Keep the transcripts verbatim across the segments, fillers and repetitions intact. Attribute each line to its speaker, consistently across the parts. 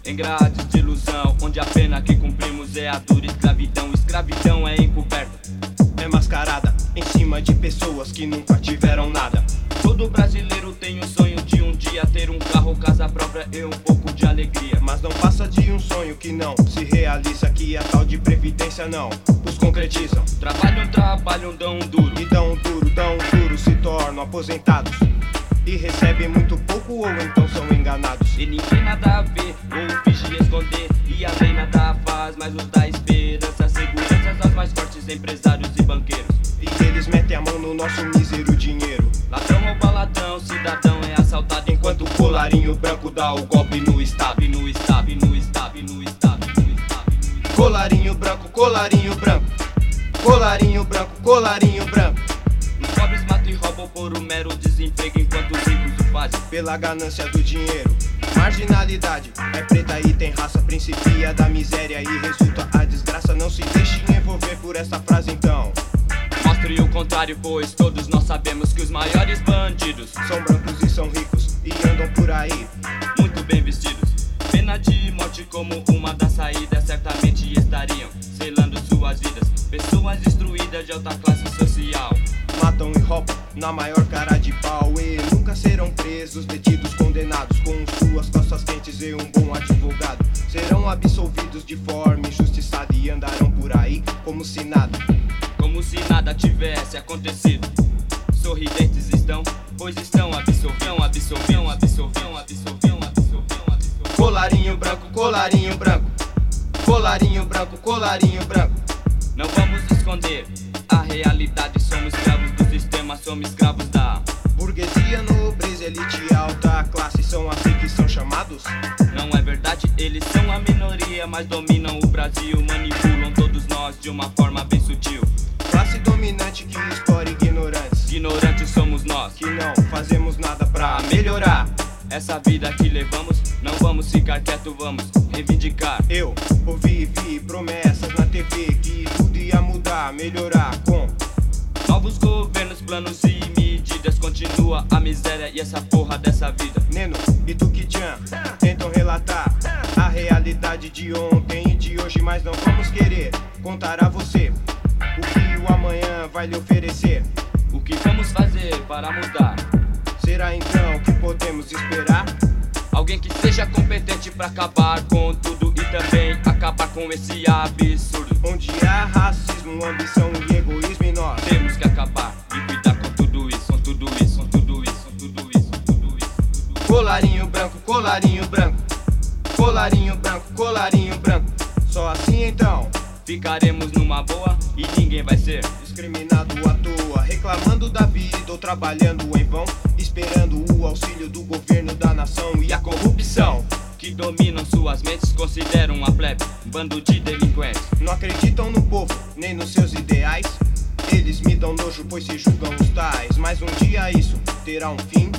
Speaker 1: em grades de ilusão, onde a pena que cumprimos é a dura escravidão. Escravidão é encoberta,
Speaker 2: é mascarada em cima de pessoas que nunca tiveram nada.
Speaker 1: Todo brasileiro tem o sonho de um dia ter um carro, casa própria e um pouco de alegria.
Speaker 2: Mas não passa de um sonho que não se realiza, que a tal de previdência não os concretizam.
Speaker 1: Trabalham, trabalham, dão duro,
Speaker 2: e dão duro, dão duro, se tornam aposentados e recebem muito pouco ou então são enganados.
Speaker 1: E ninguém nada a ver, ou finge esconder, e a lei nada faz, mas nos dá esperança, segurança aos mais fortes empresários e banqueiros.
Speaker 2: E eles metem a mão no nosso mísero dinheiro.
Speaker 1: Ladrão ou baladão, cidadão é assaltado,
Speaker 2: enquanto o colarinho branco dá o golpe no estado.
Speaker 1: E no estado, e no estado, e no estado, e no estado.
Speaker 2: Colarinho branco, colarinho branco, colarinho branco, colarinho branco.
Speaker 1: Os pobres matam e roubam por um mero desemprego, enquanto os ricos o fazem
Speaker 2: pela ganância do dinheiro. Marginalidade é preta e tem raça, principia da miséria e resulta a desgraça. Não se deixe envolver por essa frase então.
Speaker 1: Mostre o contrário, pois todos nós sabemos que os maiores bandidos
Speaker 2: são brancos e são ricos e andam por aí
Speaker 1: muito bem vestidos. Pena de morte como uma das saídas, certamente estariam selando suas vidas. Pessoas destruídas de alta classe social
Speaker 2: matam e roubam na maior cara de pau e nunca serão presos, detidos, condenados. Com suas costas quentes e um bom advogado serão absolvidos de forma injustiçada e andarão por aí como se nada,
Speaker 1: como se nada tivesse acontecido. Sorridentes estão, pois estão absolviam, absolviam, absolviam, absolviam, absolviam, absolviam.
Speaker 2: Colarinho branco, colarinho branco, colarinho branco, colarinho branco.
Speaker 1: Não vamos esconder a realidade, somos escravos do sistema, somos escravos da
Speaker 2: burguesia, nobreza, elite, alta classe, são assim que são chamados?
Speaker 1: Não é verdade, eles são a minoria, mas dominam o Brasil, manipulam todos nós de uma forma bem sutil.
Speaker 2: Classe dominante que explora ignorantes,
Speaker 1: ignorantes somos nós,
Speaker 2: que não fazemos nada pra melhorar
Speaker 1: essa vida que levamos. Não vamos ficar quieto, vamos reivindicar.
Speaker 2: Eu ouvi e vi promessas na T V que tudo ia mudar, melhorar com
Speaker 1: novos governos, planos e medidas. Continua a miséria e essa porra dessa vida.
Speaker 2: Neno e Tuki-chan tentam relatar a realidade de ontem e de hoje, mas não vamos querer contar a você o que o amanhã vai lhe oferecer.
Speaker 1: O que vamos fazer para mudar?
Speaker 2: Será então que podemos esperar?
Speaker 1: Alguém que seja competente pra acabar com tudo e também acabar com esse absurdo,
Speaker 2: onde há racismo, ambição e egoísmo, e nós
Speaker 1: temos que acabar e cuidar com tudo isso, com tudo isso, com tudo isso, com tudo isso, com tudo isso, com tudo isso.
Speaker 2: Colarinho branco, colarinho branco, colarinho branco, colarinho branco. Só assim então
Speaker 1: ficaremos numa boa e ninguém vai ser
Speaker 2: discriminado à toa, reclamando da vida ou trabalhando em vão, esperando o auxílio do governo da nação. E a corrupção
Speaker 1: que dominam suas mentes consideram a plebe um bando de delinquentes.
Speaker 2: Não acreditam no povo, nem nos seus ideais. Eles me dão nojo, pois se julgam os tais. Mas um dia isso terá um fim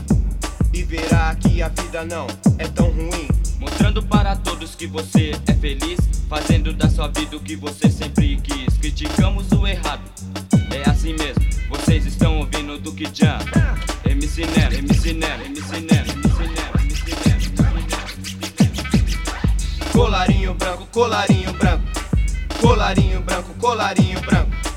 Speaker 2: e verá que a vida não é tão ruim,
Speaker 1: mostrando para todos que você é feliz, fazendo da sua vida o que você sempre quis. Criticamos o errado, é assim mesmo. Vocês estão ouvindo do Tuki-chan, M C Nero, M C Nero, M C Nero, M C Nero, M C Nero.
Speaker 2: Colarinho branco, colarinho branco, colarinho branco, colarinho branco.